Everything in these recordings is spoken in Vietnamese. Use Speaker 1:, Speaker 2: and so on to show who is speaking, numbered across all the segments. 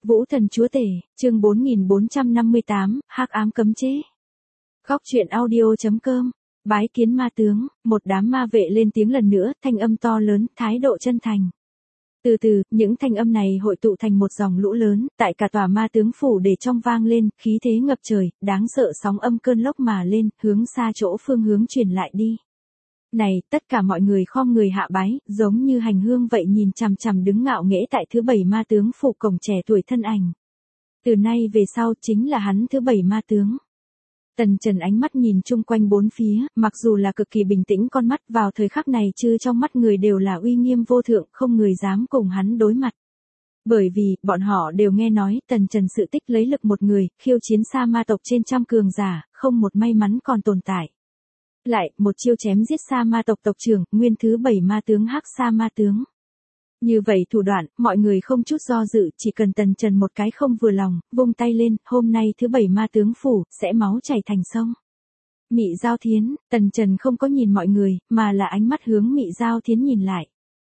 Speaker 1: Vũ thần chúa tể, chương 4458, hắc ám cấm chế. Góc truyện audio.com. Bái kiến ma tướng, một đám ma vệ lên tiếng lần nữa, thanh âm to lớn, thái độ chân thành. Từ từ, những thanh âm này hội tụ thành một dòng lũ lớn, tại cả tòa ma tướng phủ để trong vang lên, khí thế ngập trời, đáng sợ sóng âm cơn lốc mà lên, hướng xa chỗ phương hướng truyền lại đi. Này, tất cả mọi người khom người hạ bái, giống như hành hương vậy nhìn chằm chằm đứng ngạo nghễ tại thứ 7 ma tướng phủ cổng trẻ tuổi thân ảnh. Từ nay về sau chính là hắn thứ 7 ma tướng. Tần Trần ánh mắt nhìn chung quanh bốn phía, mặc dù là cực kỳ bình tĩnh con mắt vào thời khắc này chứ trong mắt người đều là uy nghiêm vô thượng, không người dám cùng hắn đối mặt. Bởi vì, bọn họ đều nghe nói Tần Trần sự tích lấy lực một người, khiêu chiến sa ma tộc trên trăm cường giả, không một may mắn còn tồn tại. Lại, một chiêu chém giết sa ma tộc tộc trưởng, nguyên thứ 7 ma tướng hắc sa ma tướng. Như vậy thủ đoạn, mọi người không chút do dự, chỉ cần Tần Trần một cái không vừa lòng, vung tay lên, hôm nay thứ 7 ma tướng phủ, sẽ máu chảy thành sông. Mị Giao Thiến, Tần Trần không có nhìn mọi người, mà là ánh mắt hướng Mị Giao Thiến nhìn lại.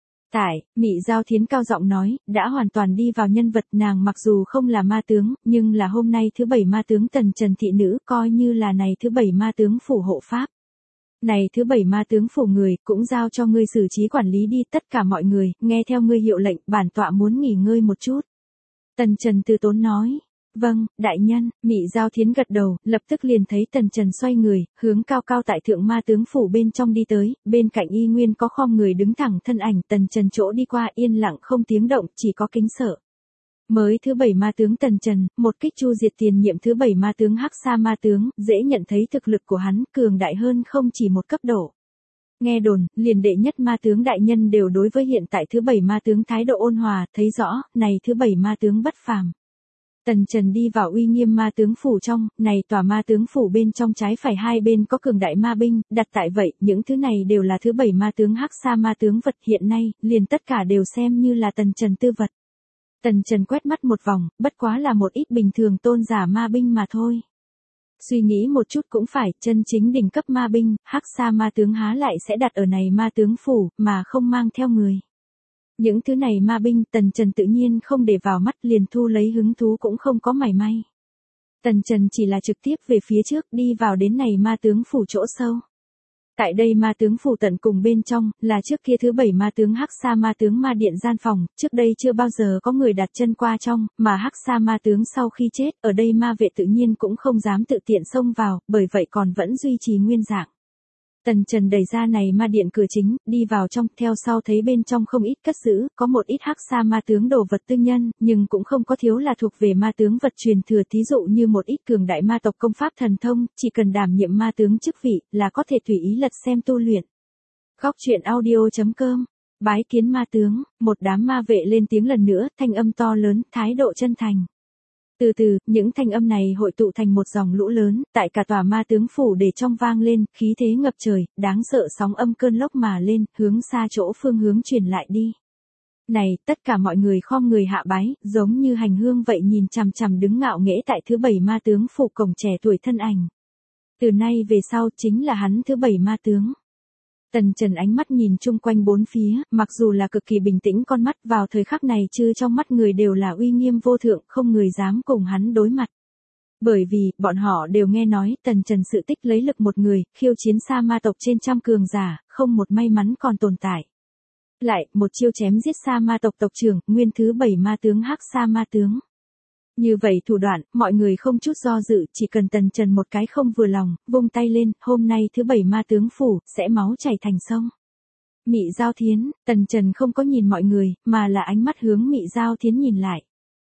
Speaker 1: Mị Giao Thiến cao giọng nói, đã hoàn toàn đi vào nhân vật, nàng mặc dù không là ma tướng, nhưng là hôm nay thứ 7 ma tướng Tần Trần thị nữ, coi như là này thứ 7 ma tướng phủ hộ pháp. Này thứ 7 ma tướng phủ người, cũng giao cho ngươi xử trí quản lý đi, tất cả mọi người, nghe theo ngươi hiệu lệnh, bản tọa muốn nghỉ ngơi một chút. Tần Trần từ tốn nói, vâng, đại nhân, Mị Giao Thiến gật đầu, lập tức liền thấy Tần Trần xoay người, hướng cao cao tại thượng ma tướng phủ bên trong đi tới, bên cạnh y nguyên có khom người đứng thẳng thân ảnh, Tần Trần chỗ đi qua yên lặng không tiếng động, chỉ có kính sợ. Mới thứ 7 ma tướng Tần Trần, một kích chu diệt tiền nhiệm thứ 7 ma tướng hắc sa ma tướng, dễ nhận thấy thực lực của hắn, cường đại hơn không chỉ một cấp độ. Nghe đồn, liền đệ nhất ma tướng đại nhân đều đối với hiện tại thứ 7 ma tướng thái độ ôn hòa, thấy rõ, này thứ 7 ma tướng bất phàm. Tần Trần đi vào uy nghiêm ma tướng phủ trong, này tòa ma tướng phủ bên trong trái phải hai bên có cường đại ma binh, đặt tại vậy, những thứ này đều là thứ 7 ma tướng hắc sa ma tướng vật hiện nay, liền tất cả đều xem như là Tần Trần tư vật. Tần Trần quét mắt một vòng, bất quá là một ít bình thường tôn giả ma binh mà thôi. Suy nghĩ một chút cũng phải, chân chính đỉnh cấp ma binh, hắc sa ma tướng há lại sẽ đặt ở này ma tướng phủ, mà không mang theo người. Những thứ này ma binh Tần Trần tự nhiên không để vào mắt, liền thu lấy hứng thú cũng không có mảy may. Tần Trần chỉ là trực tiếp về phía trước đi vào đến này ma tướng phủ chỗ sâu. Tại đây ma tướng phủ tận cùng bên trong, là trước kia thứ 7 ma tướng hắc sa ma tướng ma điện gian phòng, trước đây chưa bao giờ có người đặt chân qua trong, mà hắc sa ma tướng sau khi chết, ở đây ma vệ tự nhiên cũng không dám tự tiện xông vào, bởi vậy còn vẫn duy trì nguyên dạng. Tần Trần đẩy ra này ma điện cửa chính, đi vào trong, theo sau thấy bên trong không ít cất giữ, có một ít hắc sa ma tướng đồ vật tư nhân, nhưng cũng không có thiếu là thuộc về ma tướng vật truyền thừa, thí dụ như một ít cường đại ma tộc công pháp thần thông, chỉ cần đảm nhiệm ma tướng chức vị, là có thể tùy ý lật xem tu luyện. Góc truyện audio.com. Bái kiến ma tướng, một đám ma vệ lên tiếng lần nữa, thanh âm to lớn, thái độ chân thành. Từ từ, những thanh âm này hội tụ thành một dòng lũ lớn, tại cả tòa ma tướng phủ để trong vang lên, khí thế ngập trời, đáng sợ sóng âm cơn lốc mà lên, hướng xa chỗ phương hướng truyền lại đi. Này, tất cả mọi người khom người hạ bái, giống như hành hương vậy nhìn chằm chằm đứng ngạo nghễ tại thứ 7 ma tướng phủ cổng trẻ tuổi thân ảnh. Từ nay về sau chính là hắn thứ 7 ma tướng. Tần Trần ánh mắt nhìn chung quanh bốn phía, mặc dù là cực kỳ bình tĩnh con mắt vào thời khắc này chứ trong mắt người đều là uy nghiêm vô thượng, không người dám cùng hắn đối mặt. Bởi vì, bọn họ đều nghe nói Tần Trần sự tích lấy lực một người, khiêu chiến sa ma tộc trên trăm cường giả, không một may mắn còn tồn tại. Lại, một chiêu chém giết sa ma tộc tộc trưởng, nguyên thứ 7 ma tướng hắc sa ma tướng. Như vậy thủ đoạn, mọi người không chút do dự, chỉ cần Tần Trần một cái không vừa lòng, vung tay lên, hôm nay thứ 7 ma tướng phủ, sẽ máu chảy thành sông. Mị Giao Thiến, Tần Trần không có nhìn mọi người, mà là ánh mắt hướng Mị Giao Thiến nhìn lại.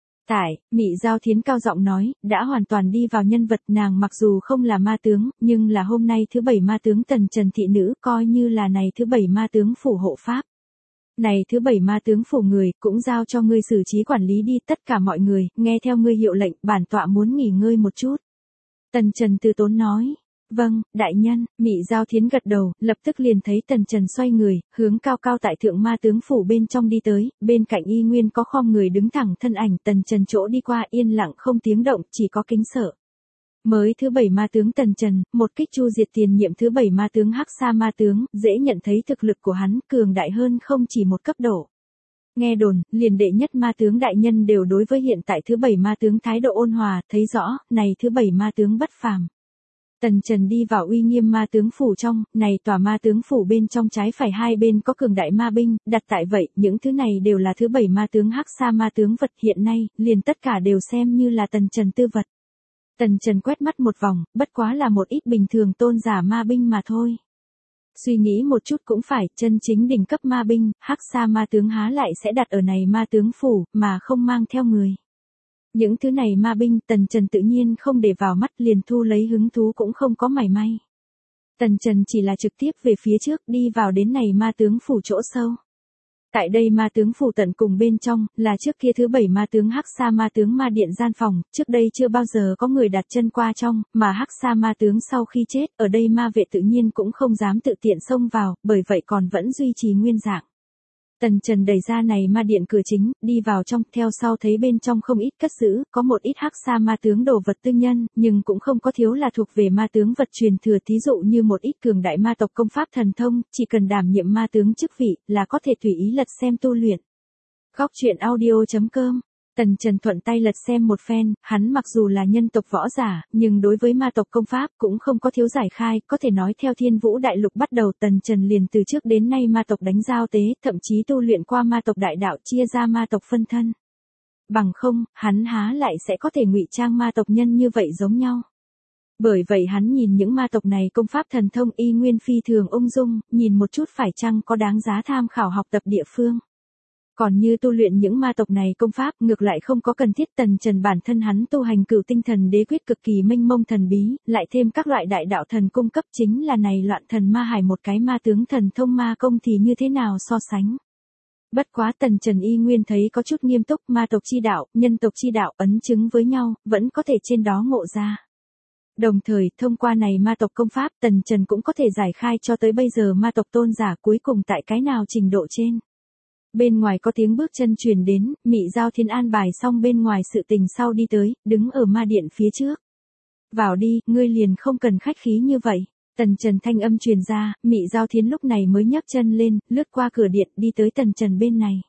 Speaker 1: Mị Giao Thiến cao giọng nói, đã hoàn toàn đi vào nhân vật, nàng mặc dù không là ma tướng, nhưng là hôm nay thứ 7 ma tướng Tần Trần thị nữ, coi như là này thứ 7 ma tướng phủ hộ pháp. Này thứ 7 ma tướng phủ người, cũng giao cho ngươi xử trí quản lý đi, tất cả mọi người, nghe theo ngươi hiệu lệnh, bản tọa muốn nghỉ ngơi một chút. Tần Trần từ tốn nói, vâng, đại nhân, Mị Giao Thiến gật đầu, lập tức liền thấy Tần Trần xoay người, hướng cao cao tại thượng ma tướng phủ bên trong đi tới, bên cạnh y nguyên có khom người đứng thẳng thân ảnh, Tần Trần chỗ đi qua yên lặng không tiếng động, chỉ có kính sợ. Mới thứ 7 ma tướng Tần Trần, một kích chu diệt tiền nhiệm thứ 7 ma tướng hắc sa ma tướng, dễ nhận thấy thực lực của hắn, cường đại hơn không chỉ một cấp độ. Nghe đồn, liền đệ nhất ma tướng đại nhân đều đối với hiện tại thứ 7 ma tướng thái độ ôn hòa, thấy rõ, này thứ 7 ma tướng bất phàm. Tần Trần đi vào uy nghiêm ma tướng phủ trong, này tòa ma tướng phủ bên trong trái phải hai bên có cường đại ma binh, đặt tại vậy, những thứ này đều là thứ 7 ma tướng Hắc Sa ma tướng vật hiện nay, liền tất cả đều xem như là Tần Trần tư vật. Tần Trần quét mắt một vòng, bất quá là một ít bình thường tôn giả ma binh mà thôi. Suy nghĩ một chút cũng phải, chân chính đỉnh cấp ma binh, Hắc Sa ma tướng há lại sẽ đặt ở này ma tướng phủ, mà không mang theo người. Những thứ này ma binh Tần Trần tự nhiên không để vào mắt, liền thu lấy hứng thú cũng không có mảy may. Tần Trần chỉ là trực tiếp về phía trước đi vào đến này ma tướng phủ chỗ sâu. Tại đây ma tướng phủ tận cùng bên trong, là trước kia thứ 7 ma tướng Hắc Sa ma tướng ma điện gian phòng, trước đây chưa bao giờ có người đặt chân qua trong, mà Hắc Sa ma tướng sau khi chết, ở đây ma vệ tự nhiên cũng không dám tự tiện xông vào, bởi vậy còn vẫn duy trì nguyên dạng. Tần Trần đẩy ra này ma điện cửa chính, đi vào trong, theo sau thấy bên trong không ít cất giữ, có một ít Hắc Sa ma tướng đồ vật tư nhân, nhưng cũng không có thiếu là thuộc về ma tướng vật truyền thừa, thí dụ như một ít cường đại ma tộc công pháp thần thông, chỉ cần đảm nhiệm ma tướng chức vị, là có thể tùy ý lật xem tu luyện. Góc truyện audio.com. Tần Trần thuận tay lật xem một phen, hắn mặc dù là nhân tộc võ giả, nhưng đối với ma tộc công pháp cũng không có thiếu giải khai, có thể nói theo Thiên Vũ Đại Lục bắt đầu Tần Trần liền từ trước đến nay ma tộc đánh giao tế, thậm chí tu luyện qua ma tộc đại đạo chia ra ma tộc phân thân. Bằng không, hắn há lại sẽ có thể ngụy trang ma tộc nhân như vậy giống nhau. Bởi vậy hắn nhìn những ma tộc này công pháp thần thông y nguyên phi thường ung dung, nhìn một chút phải chăng có đáng giá tham khảo học tập địa phương. Còn như tu luyện những ma tộc này công pháp ngược lại không có cần thiết. Tần Trần bản thân hắn tu hành Cửu Tinh Thần Đế Quyết cực kỳ mênh mông thần bí, lại thêm các loại đại đạo thần cung cấp, chính là này loạn thần ma hải một cái ma tướng thần thông ma công thì như thế nào so sánh. Bất quá Tần Trần y nguyên thấy có chút nghiêm túc, ma tộc chi đạo, nhân tộc chi đạo ấn chứng với nhau, vẫn có thể trên đó ngộ ra. Đồng thời, thông qua này ma tộc công pháp, Tần Trần cũng có thể giải khai cho tới bây giờ ma tộc tôn giả cuối cùng tại cái nào trình độ trên. Bên ngoài có tiếng bước chân truyền đến, Mị Giao Thiên an bài xong bên ngoài sự tình sau đi tới, đứng ở ma điện phía trước. Vào đi, ngươi liền không cần khách khí như vậy. Tần Trần thanh âm truyền ra, Mị Giao Thiên lúc này mới nhấc chân lên, lướt qua cửa điện đi tới Tần Trần bên này.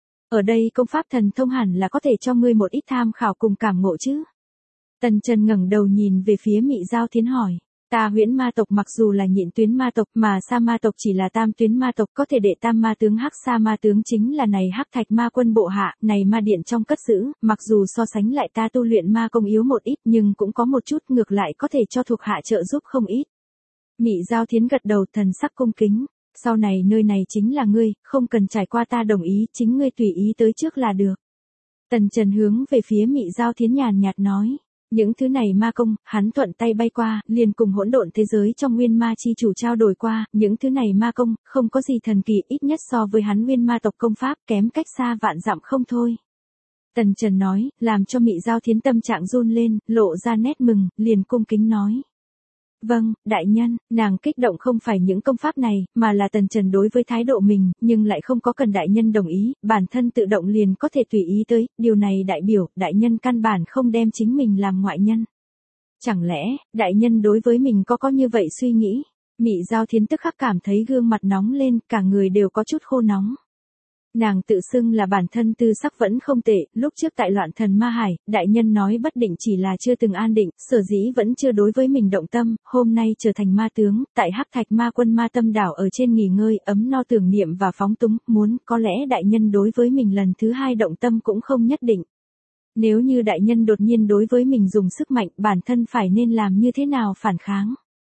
Speaker 1: Ở đây công pháp thần thông hẳn là có thể cho ngươi một ít tham khảo cùng cảm ngộ chứ. Tần Trần ngẩng đầu nhìn về phía Mị Giao Thiên hỏi. Ta Huyễn ma tộc mặc dù là nhịn tuyến ma tộc mà Sa ma tộc chỉ là tam tuyến ma tộc, có thể đệ tam ma tướng Hắc Sa ma tướng chính là này Hắc Thạch ma quân bộ hạ, này ma điện trong cất giữ, mặc dù so sánh lại ta tu luyện ma công yếu một ít nhưng cũng có một chút ngược lại có thể cho thuộc hạ trợ giúp không ít. Mị Giao Thiến gật đầu thần sắc cung kính, sau này nơi này chính là ngươi, không cần trải qua ta đồng ý, chính ngươi tùy ý tới trước là được. Tần Trần hướng về phía Mị Giao Thiến nhàn nhạt nói. Những thứ này ma công, hắn thuận tay bay qua, liền cùng hỗn độn thế giới trong nguyên ma chi chủ trao đổi qua, những thứ này ma công, không có gì thần kỳ, ít nhất so với hắn nguyên ma tộc công pháp kém cách xa vạn dặm không thôi. Tần Trần nói, làm cho Mị Giao Thiến tâm trạng run lên, lộ ra nét mừng, liền cung kính nói. Vâng, đại nhân, nàng kích động không phải những công pháp này, mà là Tần Trần đối với thái độ mình, nhưng lại không có cần đại nhân đồng ý, bản thân tự động liền có thể tùy ý tới, điều này đại biểu, đại nhân căn bản không đem chính mình làm ngoại nhân. Chẳng lẽ, đại nhân đối với mình có như vậy suy nghĩ? Mị Giao Thiến tức khắc cảm thấy gương mặt nóng lên, cả người đều có chút khô nóng. Nàng tự xưng là bản thân tư sắc vẫn không tệ, lúc trước tại loạn thần ma hải, đại nhân nói bất định chỉ là chưa từng an định, sở dĩ vẫn chưa đối với mình động tâm, hôm nay trở thành ma tướng, tại Hắc Thạch ma quân ma tâm đảo ở trên nghỉ ngơi, ấm no tưởng niệm và phóng túng, muốn, có lẽ đại nhân đối với mình lần thứ hai động tâm cũng không nhất định. Nếu như đại nhân đột nhiên đối với mình dùng sức mạnh, bản thân phải nên làm như thế nào phản kháng?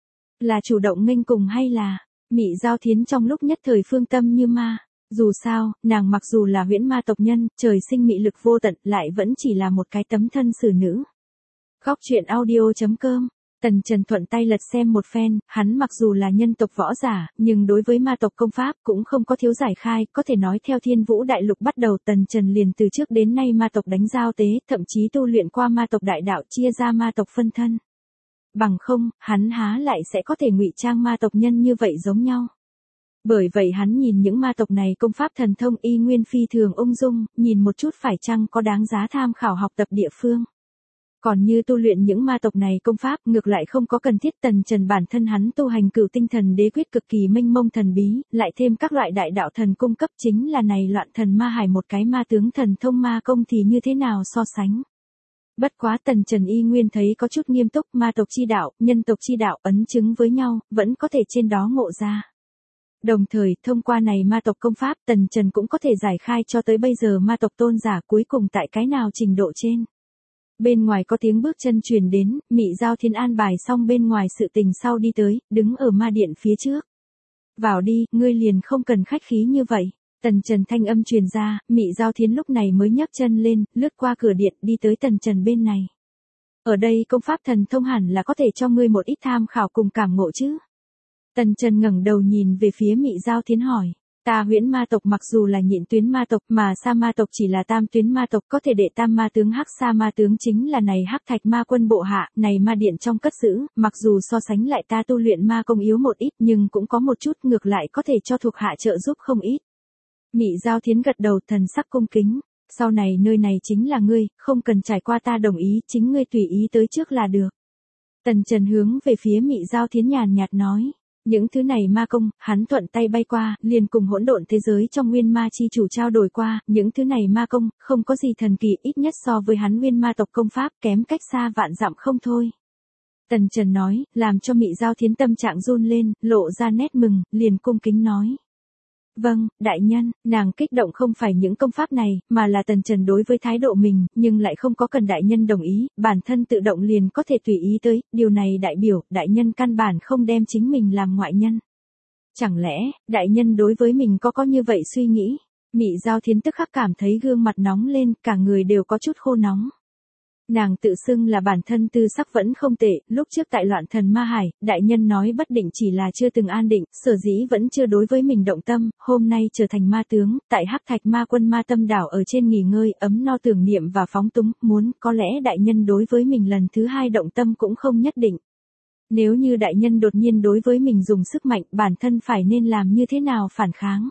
Speaker 1: Là chủ động nghênh cùng hay là, Mị Giao Thiến trong lúc nhất thời phương tâm như ma. Dù sao, nàng mặc dù là huyễn ma tộc nhân, trời sinh mị lực vô tận, lại vẫn chỉ là một cái tấm thân xử nữ. Góc truyện audio.com. Tần Trần thuận tay lật xem một phen, hắn mặc dù là nhân tộc võ giả, nhưng đối với ma tộc công pháp cũng không có thiếu giải khai, có thể nói theo Thiên Vũ Đại Lục bắt đầu Tần Trần liền từ trước đến nay ma tộc đánh giao tế, thậm chí tu luyện qua ma tộc đại đạo chia ra ma tộc phân thân. Bằng không, hắn há lại sẽ có thể ngụy trang ma tộc nhân như vậy giống nhau. Bởi vậy hắn nhìn những ma tộc này công pháp thần thông y nguyên phi thường ung dung, nhìn một chút phải chăng có đáng giá tham khảo học tập địa phương. Còn như tu luyện những ma tộc này công pháp ngược lại không có cần thiết. Tần Trần bản thân hắn tu hành Cửu Tinh Thần Đế Quyết cực kỳ mênh mông thần bí, lại thêm các loại đại đạo thần cung cấp, chính là này loạn thần ma hải một cái ma tướng thần thông ma công thì như thế nào so sánh. Bất quá Tần Trần y nguyên thấy có chút nghiêm túc, ma tộc chi đạo, nhân tộc chi đạo ấn chứng với nhau, vẫn có thể trên đó ngộ ra. Đồng thời, thông qua này ma tộc công pháp, Tần Trần cũng có thể giải khai cho tới bây giờ ma tộc tôn giả cuối cùng tại cái nào trình độ trên. Bên ngoài có tiếng bước chân truyền đến, Mị Giao Thiến an bài xong bên ngoài sự tình sau đi tới, đứng ở ma điện phía trước. Vào đi, ngươi liền không cần khách khí như vậy. Tần Trần thanh âm truyền ra, Mị Giao Thiến lúc này mới nhấc chân lên, lướt qua cửa điện đi tới Tần Trần bên này. Ở đây công pháp thần thông hẳn là có thể cho ngươi một ít tham khảo cùng cảm ngộ chứ. Tần Trần ngẩng đầu nhìn về phía Mị Giao Thiến hỏi. Ta Huyễn ma tộc mặc dù là nhịn tuyến ma tộc mà Sa ma tộc chỉ là tam tuyến ma tộc, có thể đệ tam ma tướng Hắc Sa ma tướng chính là này Hắc Thạch ma quân bộ hạ, này ma điện trong cất giữ, mặc dù so sánh lại ta tu luyện ma công yếu một ít nhưng cũng có một chút ngược lại có thể cho thuộc hạ trợ giúp không ít. Mị Giao Thiến gật đầu thần sắc cung kính, sau này nơi này chính là ngươi, không cần trải qua ta đồng ý, chính ngươi tùy ý tới trước là được. Tần Trần hướng về phía Mị Giao Thiến nhàn nhạt nói. Những thứ này ma công, hắn thuận tay bay qua, liền cùng hỗn độn thế giới trong nguyên ma chi chủ trao đổi qua, những thứ này ma công, không có gì thần kỳ, ít nhất so với hắn nguyên ma tộc công pháp kém cách xa vạn dặm không thôi. Tần Trần nói, làm cho Mị Giao Thiến tâm trạng run lên, lộ ra nét mừng, liền cung kính nói. Vâng, đại nhân, nàng kích động không phải những công pháp này, mà là Tần Trần đối với thái độ mình, nhưng lại không có cần đại nhân đồng ý, bản thân tự động liền có thể tùy ý tới, điều này đại biểu, đại nhân căn bản không đem chính mình làm ngoại nhân. Chẳng lẽ, đại nhân đối với mình có như vậy suy nghĩ? Mị Giao Thiến tức khắc cảm thấy gương mặt nóng lên, cả người đều có chút khô nóng. Nàng tự xưng là bản thân tư sắc vẫn không tệ, lúc trước tại loạn thần ma hải, đại nhân nói bất định chỉ là chưa từng an định, sở dĩ vẫn chưa đối với mình động tâm, hôm nay trở thành ma tướng, tại Hắc Thạch ma quân ma tâm đảo ở trên nghỉ ngơi, ấm no tưởng niệm và phóng túng, muốn, có lẽ đại nhân đối với mình lần thứ hai động tâm cũng không nhất định. Nếu như đại nhân đột nhiên đối với mình dùng sức mạnh, bản thân phải nên làm như thế nào phản kháng?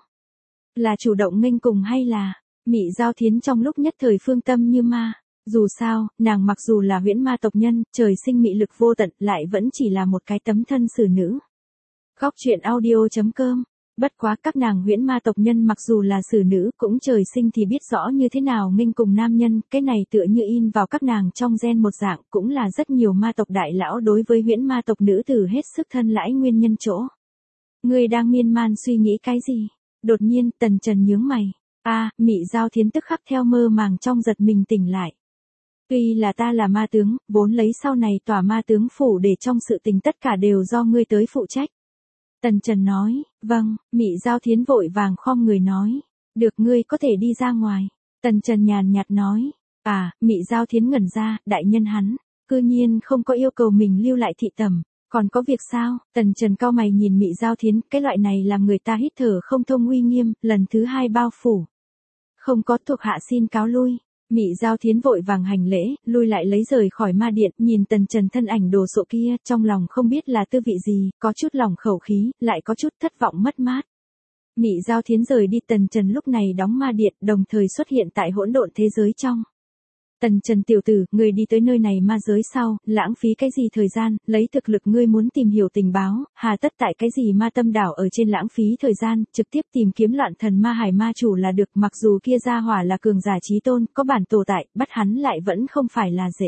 Speaker 1: Là chủ động nghênh cùng hay là, Mị Giao Thiến trong lúc nhất thời phương tâm như ma. Dù sao, nàng mặc dù là huyễn ma tộc nhân, trời sinh mị lực vô tận, lại vẫn chỉ là một cái tấm thân xử nữ. Góc truyện audio.com. Bất quá các nàng huyễn ma tộc nhân mặc dù là xử nữ, cũng trời sinh thì biết rõ như thế nào nghênh cùng nam nhân, cái này tựa như in vào các nàng trong gen một dạng, cũng là rất nhiều ma tộc đại lão đối với huyễn ma tộc nữ tử hết sức thân lãi nguyên nhân chỗ. Ngươi đang miên man suy nghĩ cái gì? Đột nhiên, Tần Trần nhướng mày. Mị Giao Thiến tức khắc theo mơ màng trong giật mình tỉnh lại. Tuy là ta là ma tướng, vốn lấy sau này tỏa ma tướng phủ để trong sự tình tất cả đều do ngươi tới phụ trách. Tần Trần nói, vâng, Mị Giao Thiến vội vàng khom người nói, được ngươi có thể đi ra ngoài. Tần Trần nhàn nhạt nói, Mị Giao Thiến ngẩn ra, đại nhân hắn, cư nhiên không có yêu cầu mình lưu lại thị tẩm, còn có việc sao? Tần Trần cau mày nhìn Mị Giao Thiến, cái loại này làm người ta hít thở không thông uy nghiêm, lần thứ hai bao phủ. Không có, thuộc hạ xin cáo lui. Mị Giao Thiến vội vàng hành lễ, lui lại lấy rời khỏi ma điện, nhìn Tần Trần thân ảnh đồ sộ kia, trong lòng không biết là tư vị gì, có chút lòng khẩu khí, lại có chút thất vọng mất mát. Mị Giao Thiến rời đi, Tần Trần lúc này đóng ma điện, đồng thời xuất hiện tại hỗn độn thế giới trong. Tần Trần tiểu tử, người đi tới nơi này ma giới sau, lãng phí cái gì thời gian, lấy thực lực ngươi muốn tìm hiểu tình báo, hà tất tại cái gì ma tâm đảo ở trên lãng phí thời gian, trực tiếp tìm kiếm loạn thần ma hải ma chủ là được, mặc dù kia gia hỏa là cường giả chí tôn, có bản tổ tại, bắt hắn lại vẫn không phải là dễ.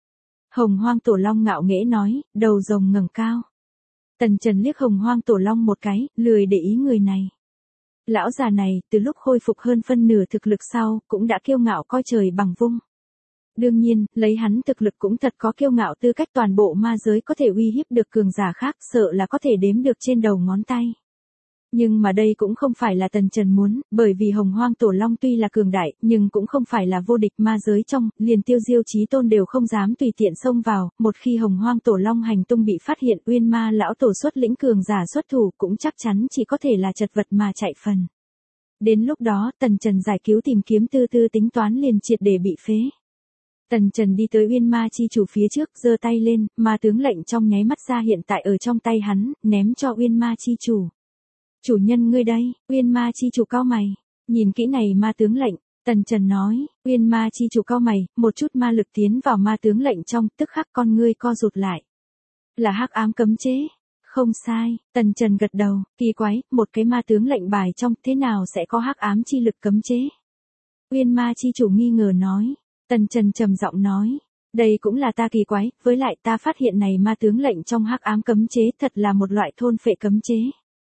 Speaker 1: Hồng Hoang Tổ Long ngạo nghễ nói, đầu rồng ngẩng cao. Tần Trần liếc Hồng Hoang Tổ Long một cái, lười để ý người này. Lão già này, từ lúc khôi phục hơn phân nửa thực lực sau, cũng đã kiêu ngạo coi trời bằng vung. Đương nhiên, lấy hắn thực lực cũng thật có kiêu ngạo, tư cách toàn bộ ma giới có thể uy hiếp được cường giả khác, sợ là có thể đếm được trên đầu ngón tay. Nhưng mà đây cũng không phải là Tần Trần muốn, bởi vì Hồng Hoang Tổ Long tuy là cường đại, nhưng cũng không phải là vô địch, ma giới trong, liền Tiêu Diêu Chí Tôn đều không dám tùy tiện xông vào, một khi Hồng Hoang Tổ Long hành tung bị phát hiện, Uyên Ma lão tổ xuất lĩnh cường giả xuất thủ, cũng chắc chắn chỉ có thể là chật vật mà chạy phần. Đến lúc đó, Tần Trần giải cứu tìm kiếm tư tính toán liền triệt để bị phế. Tần Trần đi tới Uyên Ma chi chủ phía trước, giơ tay lên, ma tướng lệnh trong nháy mắt ra hiện tại ở trong tay hắn, ném cho Uyên Ma chi chủ. Chủ nhân ngươi đây, Uyên Ma chi chủ cau mày, nhìn kỹ này ma tướng lệnh, Tần Trần nói, Uyên Ma chi chủ cau mày, một chút ma lực tiến vào ma tướng lệnh trong, tức khắc con ngươi co rụt lại. Là hắc ám cấm chế. Không sai, Tần Trần gật đầu, kỳ quái, một cái ma tướng lệnh bài trong, thế nào sẽ có hắc ám chi lực cấm chế? Uyên Ma chi chủ nghi ngờ nói. Tần Trần trầm giọng nói, đây cũng là ta kỳ quái, với lại ta phát hiện này ma tướng lệnh trong hắc ám cấm chế thật là một loại thôn phệ cấm chế.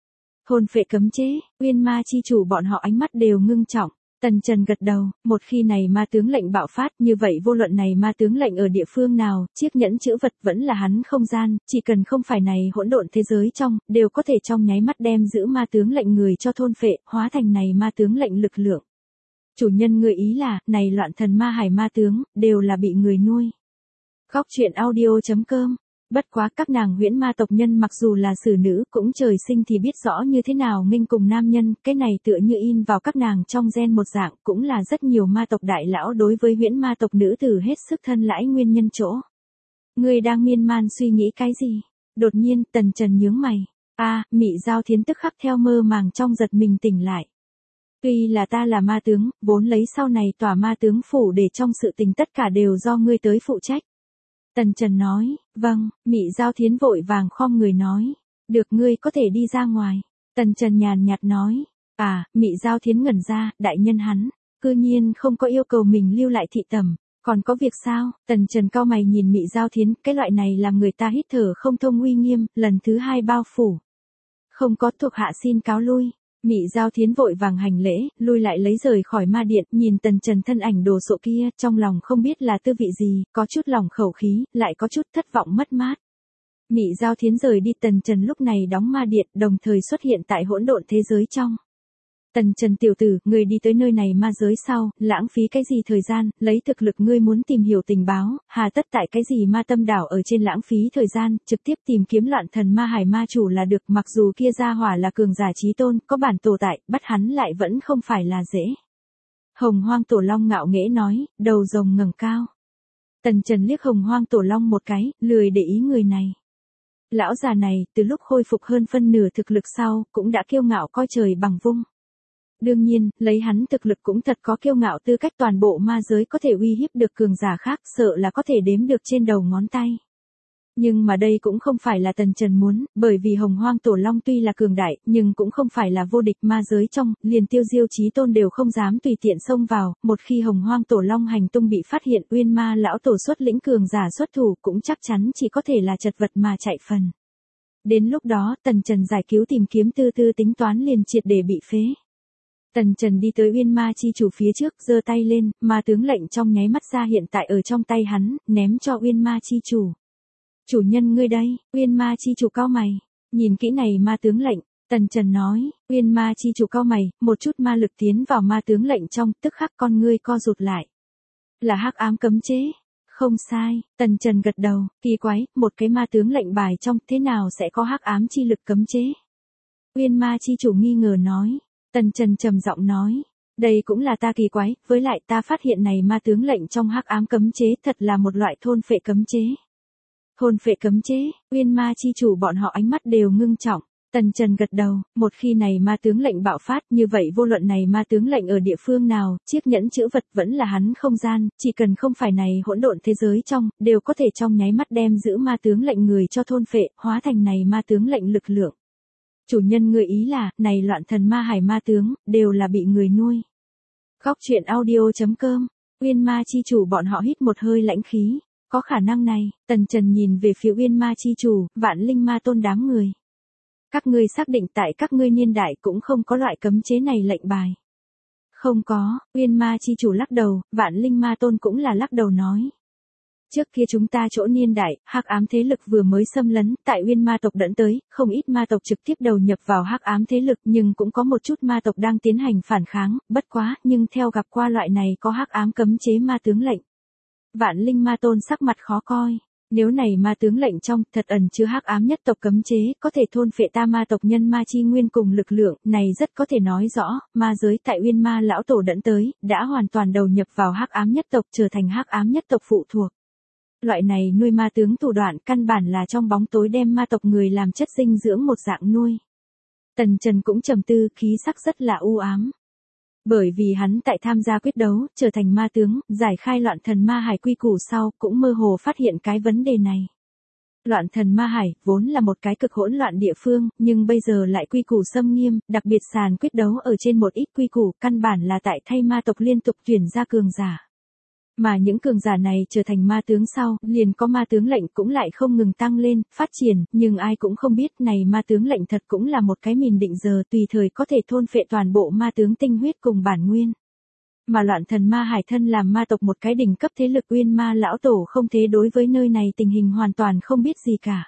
Speaker 1: Thôn phệ cấm chế, Uyên Ma chi chủ bọn họ ánh mắt đều ngưng trọng. Tần Trần gật đầu, một khi này ma tướng lệnh bạo phát, như vậy vô luận này ma tướng lệnh ở địa phương nào, chiếc nhẫn chữ vật vẫn là hắn không gian, chỉ cần không phải này hỗn độn thế giới trong, đều có thể trong nháy mắt đem giữ ma tướng lệnh người cho thôn phệ, hóa thành này ma tướng lệnh lực lượng. Chủ nhân người ý là, này loạn thần ma hải ma tướng, đều là bị người nuôi. Góc truyện audio.com. Bất quá các nàng huyễn ma tộc nhân mặc dù là xử nữ cũng trời sinh thì biết rõ như thế nào nghênh cùng nam nhân, cái này tựa như in vào các nàng trong gen một dạng, cũng là rất nhiều ma tộc đại lão đối với huyễn ma tộc nữ tử hết sức thân lãi nguyên nhân chỗ. Người đang miên man suy nghĩ cái gì? Đột nhiên Tần Trần nhướng mày. Mị Giao Thiến tức khắc theo mơ màng trong giật mình tỉnh lại. Tuy là ta là ma tướng, vốn lấy sau này tỏa ma tướng phủ để trong sự tình tất cả đều do ngươi tới phụ trách. Tần Trần nói, vâng, Mị Giao Thiến vội vàng khom người nói, được ngươi có thể đi ra ngoài. Tần Trần nhàn nhạt nói, Mị Giao Thiến ngẩn ra, đại nhân hắn, cư nhiên không có yêu cầu mình lưu lại thị tẩm, còn có việc sao? Tần Trần cau mày nhìn Mị Giao Thiến, cái loại này làm người ta hít thở không thông uy nghiêm, lần thứ hai bao phủ. Không có, thuộc hạ xin cáo lui. Mị Giao Thiến vội vàng hành lễ, lui lại lấy rời khỏi ma điện, nhìn Tần Trần thân ảnh đồ sộ kia, trong lòng không biết là tư vị gì, có chút lòng khẩu khí, lại có chút thất vọng mất mát. Mị Giao Thiến rời đi, Tần Trần lúc này đóng ma điện, đồng thời xuất hiện tại hỗn độn thế giới trong. Tần Trần tiểu tử, người đi tới nơi này ma giới sau, lãng phí cái gì thời gian, lấy thực lực ngươi muốn tìm hiểu tình báo, hà tất tại cái gì ma tâm đảo ở trên lãng phí thời gian, trực tiếp tìm kiếm loạn thần ma hải ma chủ là được, mặc dù kia gia hỏa là cường giả chí tôn, có bản tổ tại, bắt hắn lại vẫn không phải là dễ. Hồng Hoang Tổ Long ngạo nghễ nói, đầu rồng ngẩng cao. Tần Trần liếc Hồng Hoang Tổ Long một cái, lười để ý người này. Lão già này, từ lúc khôi phục hơn phân nửa thực lực sau, cũng đã kiêu ngạo coi trời bằng vung. Đương nhiên, lấy hắn thực lực cũng thật có kiêu ngạo, tư cách toàn bộ ma giới có thể uy hiếp được cường giả khác, sợ là có thể đếm được trên đầu ngón tay. Nhưng mà đây cũng không phải là Tần Trần muốn, bởi vì Hồng Hoang Tổ Long tuy là cường đại, nhưng cũng không phải là vô địch, ma giới trong, liền Tiêu Diêu Chí Tôn đều không dám tùy tiện xông vào, một khi Hồng Hoang Tổ Long hành tung bị phát hiện, Uyên Ma lão tổ xuất lĩnh cường giả xuất thủ cũng chắc chắn chỉ có thể là chật vật mà chạy phần. Đến lúc đó, Tần Trần giải cứu tìm kiếm tư tính toán liền triệt để bị phế. Tần Trần đi tới Uyên Ma chi chủ phía trước, giơ tay lên, ma tướng lệnh trong nháy mắt ra hiện tại ở trong tay hắn, ném cho Uyên Ma chi chủ. Chủ nhân ngươi đây, Uyên Ma chi chủ cau mày, nhìn kỹ này ma tướng lệnh, Tần Trần nói, Uyên Ma chi chủ cau mày, một chút ma lực tiến vào ma tướng lệnh trong, tức khắc con ngươi co rụt lại. Là hắc ám cấm chế. Không sai, Tần Trần gật đầu, kỳ quái, một cái ma tướng lệnh bài trong, thế nào sẽ có hắc ám chi lực cấm chế? Uyên Ma chi chủ nghi ngờ nói. Tần Trần trầm giọng nói, đây cũng là ta kỳ quái, với lại ta phát hiện này ma tướng lệnh trong hắc ám cấm chế thật là một loại thôn phệ cấm chế. Thôn phệ cấm chế, Uyên Ma chi chủ bọn họ ánh mắt đều ngưng trọng. Tần Trần gật đầu, một khi này ma tướng lệnh bạo phát, như vậy vô luận này ma tướng lệnh ở địa phương nào, chiếc nhẫn chữ vật vẫn là hắn không gian, chỉ cần không phải này hỗn độn thế giới trong, đều có thể trong nháy mắt đem giữ ma tướng lệnh người cho thôn phệ, hóa thành này ma tướng lệnh lực lượng. Chủ nhân người ý là, này loạn thần ma hải ma tướng, đều là bị người nuôi. Góc truyện audio.com. Uyên Ma chi chủ bọn họ hít một hơi lãnh khí. Có khả năng này, Tần Trần nhìn về phía Uyên Ma chi chủ, Vạn Linh Ma Tôn đám người. Các ngươi xác định tại các ngươi niên đại cũng không có loại cấm chế này lệnh bài. Không có, Uyên Ma chi chủ lắc đầu, Vạn Linh Ma Tôn cũng là lắc đầu nói. Trước kia chúng ta chỗ niên đại, hắc ám thế lực vừa mới xâm lấn, tại Uyên ma tộc đẫn tới, không ít ma tộc trực tiếp đầu nhập vào hắc ám thế lực, nhưng cũng có một chút ma tộc đang tiến hành phản kháng, bất quá, nhưng theo gặp qua loại này có hắc ám cấm chế ma tướng lệnh. Vạn Linh Ma Tôn sắc mặt khó coi, nếu này ma tướng lệnh trong, thật ẩn chứa hắc ám nhất tộc cấm chế, có thể thôn phệ ta ma tộc nhân ma chi nguyên cùng lực lượng, này rất có thể nói rõ, ma giới tại Uyên Ma lão tổ đẫn tới, đã hoàn toàn đầu nhập vào hắc ám nhất tộc, trở thành hắc ám nhất tộc phụ thuộc. Loại này nuôi ma tướng thủ đoạn căn bản là trong bóng tối đem ma tộc người làm chất dinh dưỡng một dạng nuôi. Tần Trần cũng trầm tư, khí sắc rất là u ám. Bởi vì hắn tại tham gia quyết đấu, trở thành ma tướng, giải khai loạn thần ma hải quy củ sau, cũng mơ hồ phát hiện cái vấn đề này. Loạn thần ma hải, vốn là một cái cực hỗn loạn địa phương, nhưng bây giờ lại quy củ xâm nghiêm, đặc biệt sàn quyết đấu ở trên một ít quy củ, căn bản là tại thay ma tộc liên tục tuyển ra cường giả. Mà những cường giả này trở thành ma tướng sau, liền có ma tướng lệnh cũng lại không ngừng tăng lên, phát triển, nhưng ai cũng không biết này ma tướng lệnh thật cũng là một cái mìn định giờ tùy thời có thể thôn phệ toàn bộ ma tướng tinh huyết cùng bản nguyên. Mà loạn thần ma hải thân làm ma tộc một cái đỉnh cấp thế lực Uyên Ma lão tổ không thế đối với nơi này tình hình hoàn toàn không biết gì cả.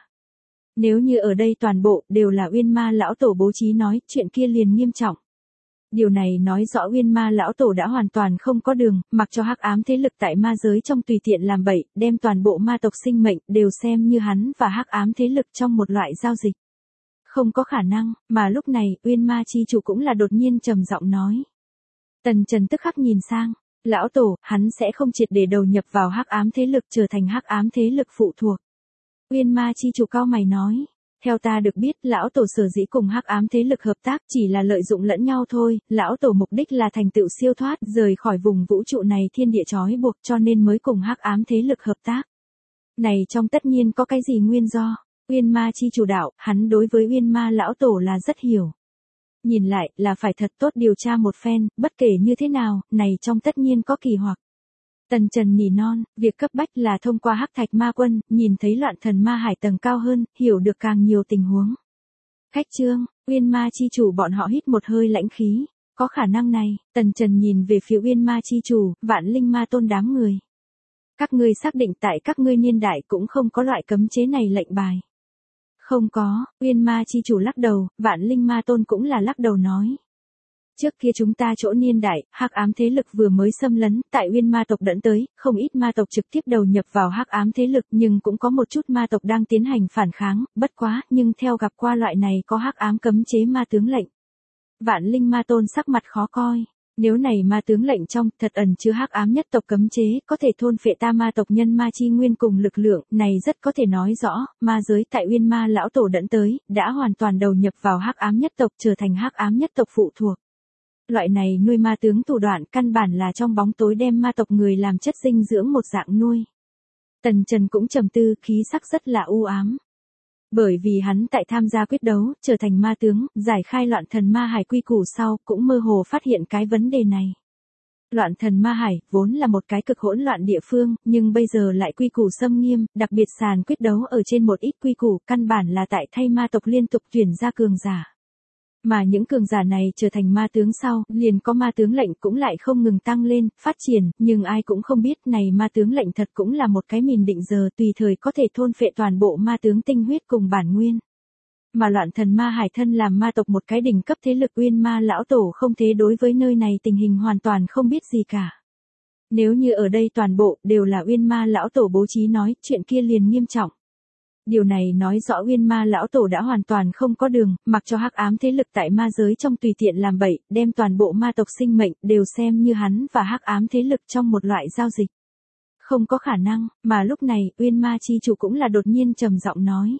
Speaker 1: Nếu như ở đây toàn bộ đều là Uyên Ma lão tổ bố trí nói, chuyện kia liền nghiêm trọng. Điều này nói rõ Uyên Ma lão tổ đã hoàn toàn không có đường, mặc cho hắc ám thế lực tại ma giới trong tùy tiện làm bậy, đem toàn bộ ma tộc sinh mệnh đều xem như hắn và hắc ám thế lực trong một loại giao dịch. Không có khả năng, mà lúc này Uyên Ma chi chủ cũng là đột nhiên trầm giọng nói. Tần Trần tức khắc nhìn sang, lão tổ, hắn sẽ không triệt để đầu nhập vào hắc ám thế lực trở thành hắc ám thế lực phụ thuộc. Uyên Ma chi chủ cao mày nói, theo ta được biết, lão tổ sở dĩ cùng hắc ám thế lực hợp tác chỉ là lợi dụng lẫn nhau thôi, lão tổ mục đích là thành tựu siêu thoát, rời khỏi vùng vũ trụ này thiên địa trói buộc cho nên mới cùng hắc ám thế lực hợp tác. Này trong tất nhiên có cái gì nguyên do, Uyên Ma chi chủ đạo, hắn đối với Uyên Ma lão tổ là rất hiểu. Nhìn lại, là phải thật tốt điều tra một phen, bất kể như thế nào, này trong tất nhiên có kỳ hoặc. Tần Trần nỉ non, việc cấp bách là thông qua hắc thạch ma quân, nhìn thấy loạn thần ma hải tầng cao hơn, hiểu được càng nhiều tình huống. Khách trương, Uyên Ma chi chủ bọn họ hít một hơi lãnh khí, có khả năng này, Tần Trần nhìn về phía Uyên Ma chi chủ, Vạn Linh Ma tôn đám người. Các ngươi xác định tại các ngươi niên đại cũng không có loại cấm chế này lệnh bài. Không có, Uyên Ma chi chủ lắc đầu, Vạn Linh Ma tôn cũng là lắc đầu nói. Trước kia chúng ta chỗ niên đại, hắc ám thế lực vừa mới xâm lấn, tại Uyên Ma tộc đẫn tới, không ít ma tộc trực tiếp đầu nhập vào hắc ám thế lực nhưng cũng có một chút ma tộc đang tiến hành phản kháng, bất quá, nhưng theo gặp qua loại này có hắc ám cấm chế ma tướng lệnh. Vạn Linh Ma tôn sắc mặt khó coi. Nếu này ma tướng lệnh trong, thật ẩn chứa hắc ám nhất tộc cấm chế, có thể thôn phệ ta ma tộc nhân ma chi nguyên cùng lực lượng, này rất có thể nói rõ, ma giới tại Uyên Ma lão tổ đẫn tới, đã hoàn toàn đầu nhập vào hắc ám nhất tộc trở thành hắc ám nhất tộc phụ thuộc. Loại này nuôi ma tướng thủ đoạn căn bản là trong bóng tối đem ma tộc người làm chất dinh dưỡng một dạng nuôi. Tần Trần cũng trầm tư, khí sắc rất là u ám. Bởi vì hắn tại tham gia quyết đấu, trở thành ma tướng, giải khai loạn thần ma hải quy củ sau, cũng mơ hồ phát hiện cái vấn đề này. Loạn thần ma hải, vốn là một cái cực hỗn loạn địa phương, nhưng bây giờ lại quy củ xâm nghiêm, đặc biệt sàn quyết đấu ở trên một ít quy củ, căn bản là tại thay ma tộc liên tục tuyển ra cường giả. Mà những cường giả này trở thành ma tướng sau, liền có ma tướng lệnh cũng lại không ngừng tăng lên, phát triển, nhưng ai cũng không biết này ma tướng lệnh thật cũng là một cái mìn định giờ tùy thời có thể thôn phệ toàn bộ ma tướng tinh huyết cùng bản nguyên. Mà loạn thần ma hải thân làm ma tộc một cái đỉnh cấp thế lực Uyên Ma lão tổ không thế đối với nơi này tình hình hoàn toàn không biết gì cả. Nếu như ở đây toàn bộ đều là Uyên Ma lão tổ bố trí nói, chuyện kia liền nghiêm trọng. Điều này nói rõ Uyên Ma lão tổ đã hoàn toàn không có đường, mặc cho hắc ám thế lực tại ma giới trong tùy tiện làm bậy, đem toàn bộ ma tộc sinh mệnh đều xem như hắn và hắc ám thế lực trong một loại giao dịch. Không có khả năng, mà lúc này, Uyên Ma chi chủ cũng là đột nhiên trầm giọng nói.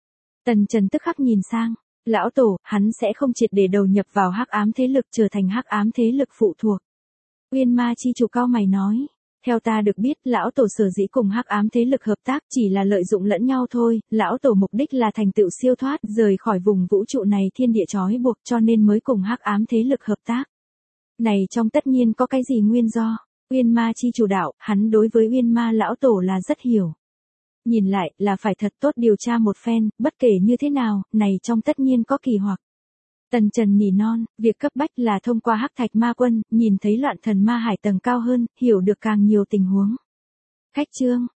Speaker 1: Tần Trần tức khắc nhìn sang, lão tổ, hắn sẽ không triệt để đầu nhập vào hắc ám thế lực trở thành hắc ám thế lực phụ thuộc. Uyên Ma chi chủ cao mày nói. Theo ta được biết, lão tổ sở dĩ cùng hắc ám thế lực hợp tác chỉ là lợi dụng lẫn nhau thôi, lão tổ mục đích là thành tựu siêu thoát, rời khỏi vùng vũ trụ này thiên địa trói buộc cho nên mới cùng hắc ám thế lực hợp tác. Này trong tất nhiên có cái gì nguyên do, Uyên Ma chi chủ đạo, hắn đối với Uyên Ma lão tổ là rất hiểu. Nhìn lại, là phải thật tốt điều tra một phen, bất kể như thế nào, này trong tất nhiên có kỳ hoặc. Tần Trần nỉ non, việc cấp bách là thông qua hắc thạch ma quân, nhìn thấy loạn thần ma hải tầng cao hơn, hiểu được càng nhiều tình huống. Khách trương,